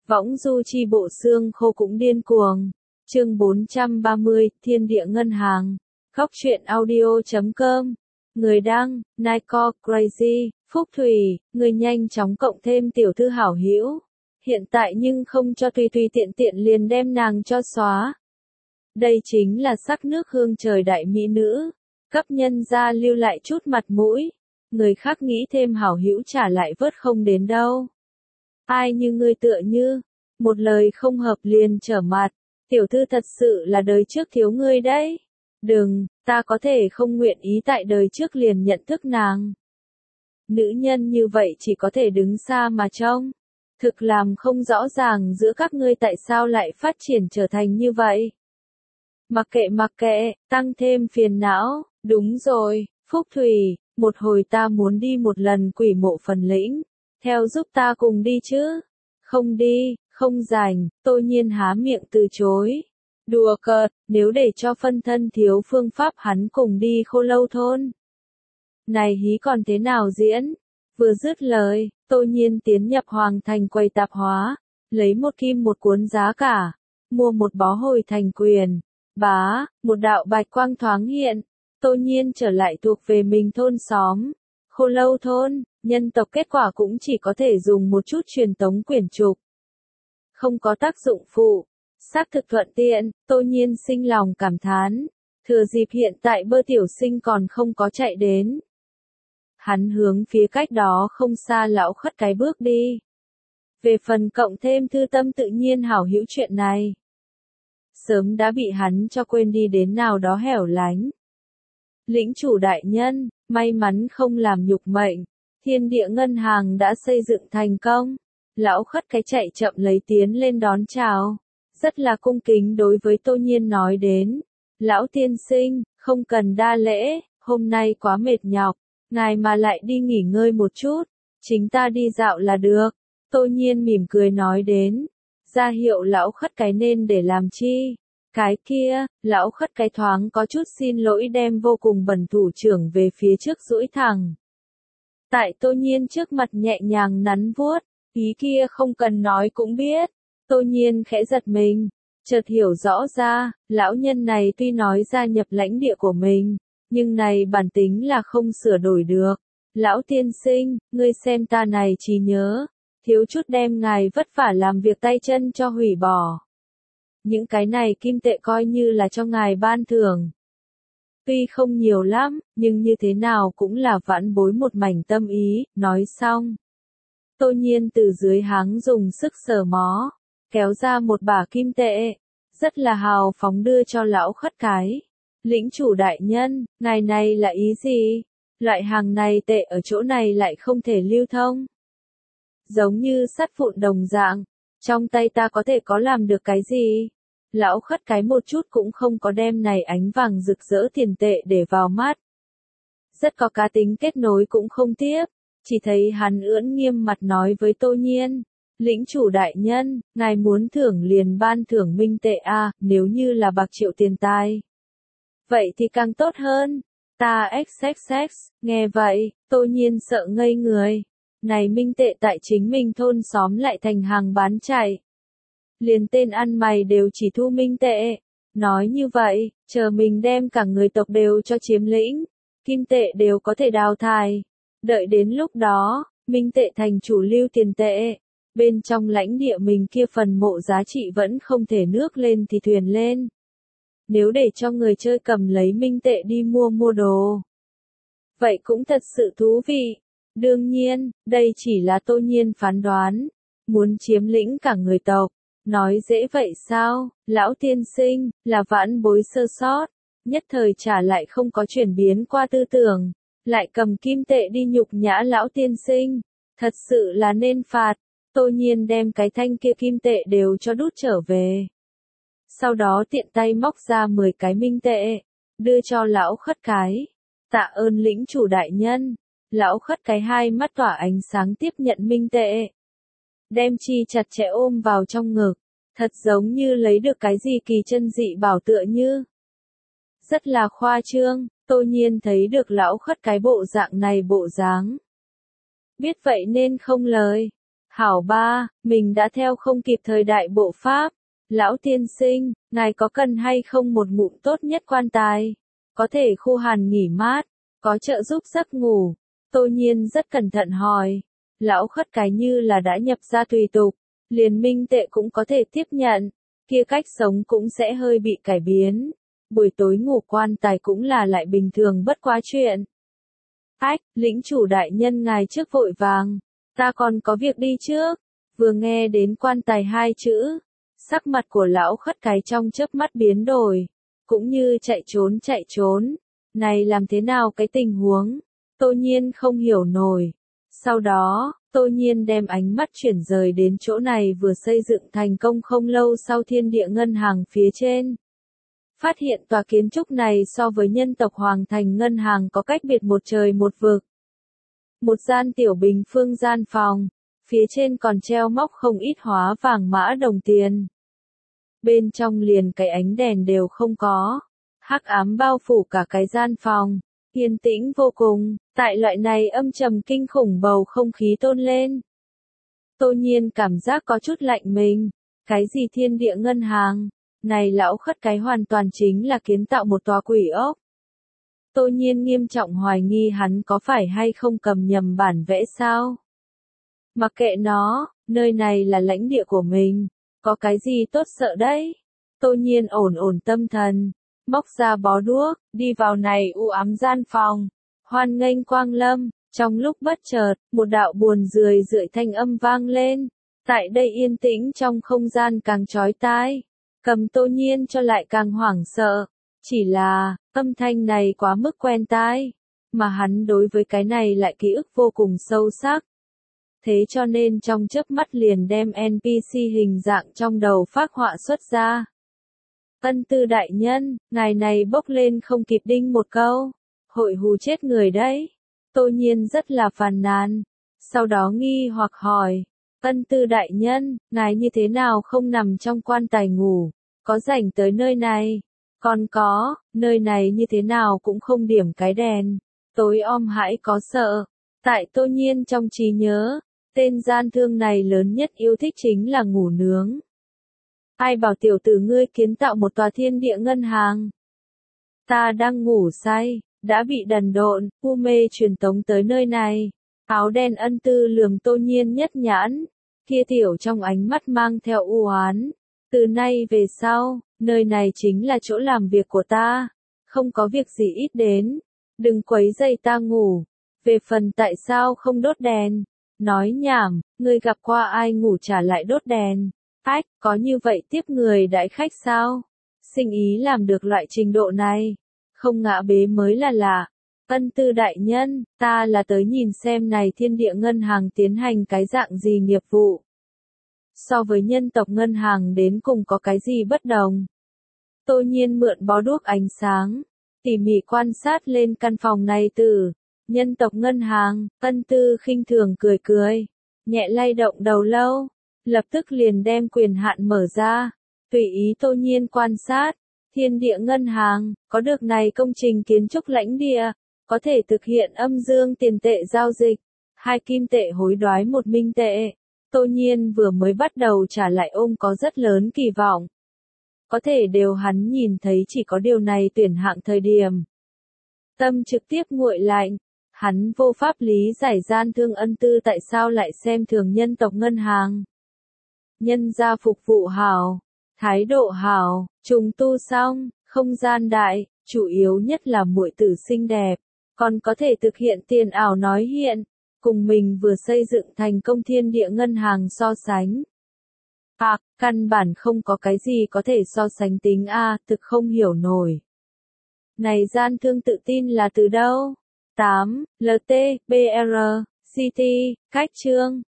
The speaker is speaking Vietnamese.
Võng du chi bộ xương khô cũng điên cuồng. Chương 430, Thiên địa ngân hàng. Góc truyện audio.com. Người đăng, Nico Crazy, Phúc Thủy, người nhanh chóng cộng thêm tiểu thư hảo hữu. Hiện tại nhưng không cho tùy tùy tiện tiện liền đem nàng cho xóa. Đây chính là sắc nước hương trời đại mỹ nữ. Cấp nhân gia lưu lại chút mặt mũi. Người khác nghĩ thêm hảo hữu trả lại vớt không đến đâu. Ai như ngươi tựa như, một lời không hợp liền trở mặt, tiểu thư thật sự là đời trước thiếu ngươi đấy. Đừng, ta có thể không nguyện ý tại đời trước liền nhận thức nàng. Nữ nhân như vậy chỉ có thể đứng xa mà trông. Thực làm không rõ ràng giữa các ngươi tại sao lại phát triển trở thành như vậy. Mặc kệ, tăng thêm phiền não, đúng rồi, Phúc Thủy, một hồi ta muốn đi một lần quỷ mộ phần lĩnh. Theo giúp ta cùng đi chứ? Không đi, không rảnh, Tô Nhiên há miệng từ chối. Đùa cợt, nếu để cho phân thân thiếu phương pháp hắn cùng đi Khô Lâu thôn. Này hí còn thế nào diễn? Vừa dứt lời, Tô Nhiên tiến nhập Hoàng Thành quầy tạp hóa, lấy một kim một cuốn giá cả, mua một bó hồi thành quyền. Bá, một đạo bạch quang thoáng hiện, Tô Nhiên trở lại thuộc về mình thôn xóm. Khô Lâu thôn, nhân tộc kết quả cũng chỉ có thể dùng một chút truyền tống quyển trục. Không có tác dụng phụ. Xác thực thuận tiện, Tô Nhiên sinh lòng cảm thán. Thừa dịp hiện tại Bơ tiểu sinh còn không có chạy đến. Hắn hướng phía cách đó không xa lão khất cái bước đi. Về phần cộng thêm thư tâm tự nhiên hảo hữu chuyện này. Sớm đã bị hắn cho quên đi đến nào đó hẻo lánh. Lĩnh chủ đại nhân, may mắn không làm nhục mệnh. Thiên địa ngân hàng đã xây dựng thành công. Lão khất cái chạy chậm lấy tiến lên đón chào. Rất là cung kính đối với Tô Nhiên nói đến. Lão tiên sinh, không cần đa lễ, hôm nay quá mệt nhọc. Ngài mà lại đi nghỉ ngơi một chút. Chính ta đi dạo là được. Tô Nhiên mỉm cười nói đến. Ra hiệu lão khất cái nên để làm chi. Cái kia, lão khất cái thoáng có chút xin lỗi đem vô cùng bẩn thủ trưởng về phía trước duỗi thẳng. Tại Tô Nhiên trước mặt nhẹ nhàng nắn vuốt, ý kia không cần nói cũng biết. Tô Nhiên khẽ giật mình, chợt hiểu rõ ra, lão nhân này tuy nói gia nhập lãnh địa của mình, nhưng này bản tính là không sửa đổi được. Lão tiên sinh, ngươi xem ta này trí nhớ, thiếu chút đem ngài vất vả làm việc tay chân cho hủy bỏ. Những cái này kim tệ coi như là cho ngài ban thưởng. Tuy không nhiều lắm, nhưng như thế nào cũng là vãn bối một mảnh tâm ý, nói xong. Tô Nhiên từ dưới háng dùng sức sờ mó, kéo ra một bả kim tệ, rất là hào phóng đưa cho lão khất cái. Lĩnh chủ đại nhân, ngài này là ý gì? Loại hàng này tệ ở chỗ này lại không thể lưu thông. Giống như sắt vụn đồng dạng, trong tay ta có thể có làm được cái gì? Lão khất cái một chút cũng không có đem này ánh vàng rực rỡ tiền tệ để vào mắt. Rất có cá tính kết nối cũng không tiếp, chỉ thấy hắn ưỡn nghiêm mặt nói với Tô Nhiên. Lĩnh chủ đại nhân, ngài muốn thưởng liền ban thưởng minh tệ a, nếu như là bạc triệu tiền tài. Vậy thì càng tốt hơn. Ta xxx, nghe vậy, Tô Nhiên sợ ngây người. Này minh tệ tại chính mình thôn xóm lại thành hàng bán chạy. Liền tên ăn mày đều chỉ thu minh tệ. Nói như vậy, chờ mình đem cả người tộc đều cho chiếm lĩnh, kim tệ đều có thể đào thải. Đợi đến lúc đó, minh tệ thành chủ lưu tiền tệ. Bên trong lãnh địa mình kia phần mộ giá trị vẫn không thể nước lên thì thuyền lên. Nếu để cho người chơi cầm lấy minh tệ đi mua đồ. Vậy cũng thật sự thú vị. Đương nhiên, đây chỉ là Tô Nhiên phán đoán. Muốn chiếm lĩnh cả người tộc. Nói dễ vậy sao, lão tiên sinh, là vãn bối sơ sót. Nhất thời trả lại không có chuyển biến qua tư tưởng. Lại cầm kim tệ đi nhục nhã lão tiên sinh. Thật sự là nên phạt. Tô Nhiên đem cái thanh kia kim tệ đều cho đút trở về. Sau đó tiện tay móc ra 10 cái minh tệ, đưa cho lão khất cái. Tạ ơn lĩnh chủ đại nhân. Lão khất cái hai mắt tỏa ánh sáng tiếp nhận minh tệ. Đem chi chặt chẽ ôm vào trong ngực. Thật giống như lấy được cái gì kỳ chân dị bảo tựa như. Rất là khoa trương, Tô Nhiên thấy được lão khất cái bộ dạng này bộ dáng. Biết vậy nên không lời. Hảo ba, mình đã theo không kịp thời đại bộ Pháp. Lão tiên sinh, ngài có cần hay không một ngụm tốt nhất quan tài? Có thể khô hàn nghỉ mát, có trợ giúp giấc ngủ. Tô Nhiên rất cẩn thận hỏi. Lão khất cái như là đã nhập ra tùy tục, liền minh tệ cũng có thể tiếp nhận, kia cách sống cũng sẽ hơi bị cải biến. Buổi tối ngủ quan tài cũng là lại bình thường bất quá chuyện. Ách, lĩnh chủ đại nhân ngài trước vội vàng, ta còn có việc đi trước. Vừa nghe đến quan tài hai chữ, sắc mặt của lão khất cái trong chớp mắt biến đổi, cũng như chạy trốn. Này làm thế nào cái tình huống? Tô Nhiên không hiểu nổi. Sau đó, Tô Nhiên đem ánh mắt chuyển rời đến chỗ này vừa xây dựng thành công không lâu sau thiên địa ngân hàng phía trên. Phát hiện tòa kiến trúc này so với nhân tộc Hoàng Thành ngân hàng có cách biệt một trời một vực. Một gian tiểu bình phương gian phòng, phía trên còn treo móc không ít hóa vàng mã đồng tiền. Bên trong liền cái ánh đèn đều không có, hắc ám bao phủ cả cái gian phòng, yên tĩnh vô cùng, tại loại này âm trầm kinh khủng bầu không khí tôn lên. Tô Nhiên cảm giác có chút lạnh mình, cái gì thiên địa ngân hàng, này lão khất cái hoàn toàn chính là kiến tạo một tòa quỷ ốc. Tô Nhiên nghiêm trọng hoài nghi hắn có phải hay không cầm nhầm bản vẽ sao. Mặc kệ nó, nơi này là lãnh địa của mình, có cái gì tốt sợ đấy. Tô Nhiên ổn tâm thần, móc ra bó đuốc, đi vào này u ám gian phòng, hoan nghênh quang lâm. Trong lúc bất chợt, một đạo buồn rười rượi thanh âm vang lên, tại đây yên tĩnh trong không gian càng chói tai, cầm Tô Nhiên cho lại càng hoảng sợ. Chỉ là, âm thanh này quá mức quen tai, mà hắn đối với cái này lại ký ức vô cùng sâu sắc. Thế cho nên trong chớp mắt liền đem NPC hình dạng trong đầu phác họa xuất ra. Ân Tư đại nhân, ngài này bốc lên không kịp đinh một câu, hội hù chết người đấy. Tô Nhiên rất là phàn nàn, sau đó nghi hoặc hỏi, Ân Tư đại nhân, ngài như thế nào không nằm trong quan tài ngủ, có rảnh tới nơi này? Còn có, nơi này như thế nào cũng không điểm cái đèn, tối om hãi có sợ. Tại Tô Nhiên trong trí nhớ, tên gian thương này lớn nhất yêu thích chính là ngủ nướng. Ai bảo tiểu tử ngươi kiến tạo một tòa thiên địa ngân hàng? Ta đang ngủ say, đã bị đần độn, u mê truyền tống tới nơi này. Áo đen Ân Tư lườm Tô Nhiên nhất nhãn, kia tiểu trong ánh mắt mang theo u oán. Từ nay về sau, nơi này chính là chỗ làm việc của ta, không có việc gì ít đến, đừng quấy rầy ta ngủ. Về phần tại sao không đốt đèn, nói nhảm, ngươi gặp qua ai ngủ trả lại đốt đèn? Ách, có như vậy tiếp người đãi khách sao? Sinh ý làm được loại trình độ này, không ngã bế mới là lạ. Ân Tư đại nhân, ta là tới nhìn xem này thiên địa ngân hàng tiến hành cái dạng gì nghiệp vụ. So với nhân tộc ngân hàng đến cùng có cái gì bất đồng? Tô Nhiên mượn bó đuốc ánh sáng, tỉ mỉ quan sát lên căn phòng này từ nhân tộc ngân hàng. Ân Tư khinh thường cười, nhẹ lay động đầu lâu, lập tức liền đem quyền hạn mở ra, tùy ý Tô Nhiên quan sát. Thiên địa ngân hàng, có được này công trình kiến trúc lãnh địa, có thể thực hiện âm dương tiền tệ giao dịch, 2 kim tệ hối đoái 1 minh tệ. Tô Nhiên vừa mới bắt đầu trả lại ôm có rất lớn kỳ vọng. Có thể đều hắn nhìn thấy chỉ có điều này tuyển hạng thời điểm. Tâm trực tiếp nguội lạnh, hắn vô pháp lý giải gian thương Ân Tư tại sao lại xem thường nhân tộc ngân hàng. Nhân gia phục vụ hảo, thái độ hảo, trùng tu xong, không gian đại, chủ yếu nhất là muội tử xinh đẹp, còn có thể thực hiện tiền ảo nói hiện, cùng mình vừa xây dựng thành công thiên địa ngân hàng so sánh. Căn bản không có cái gì có thể so sánh tính thực không hiểu nổi. Này gian thương tự tin là từ đâu? 8. LT, BR, CT, cách chương.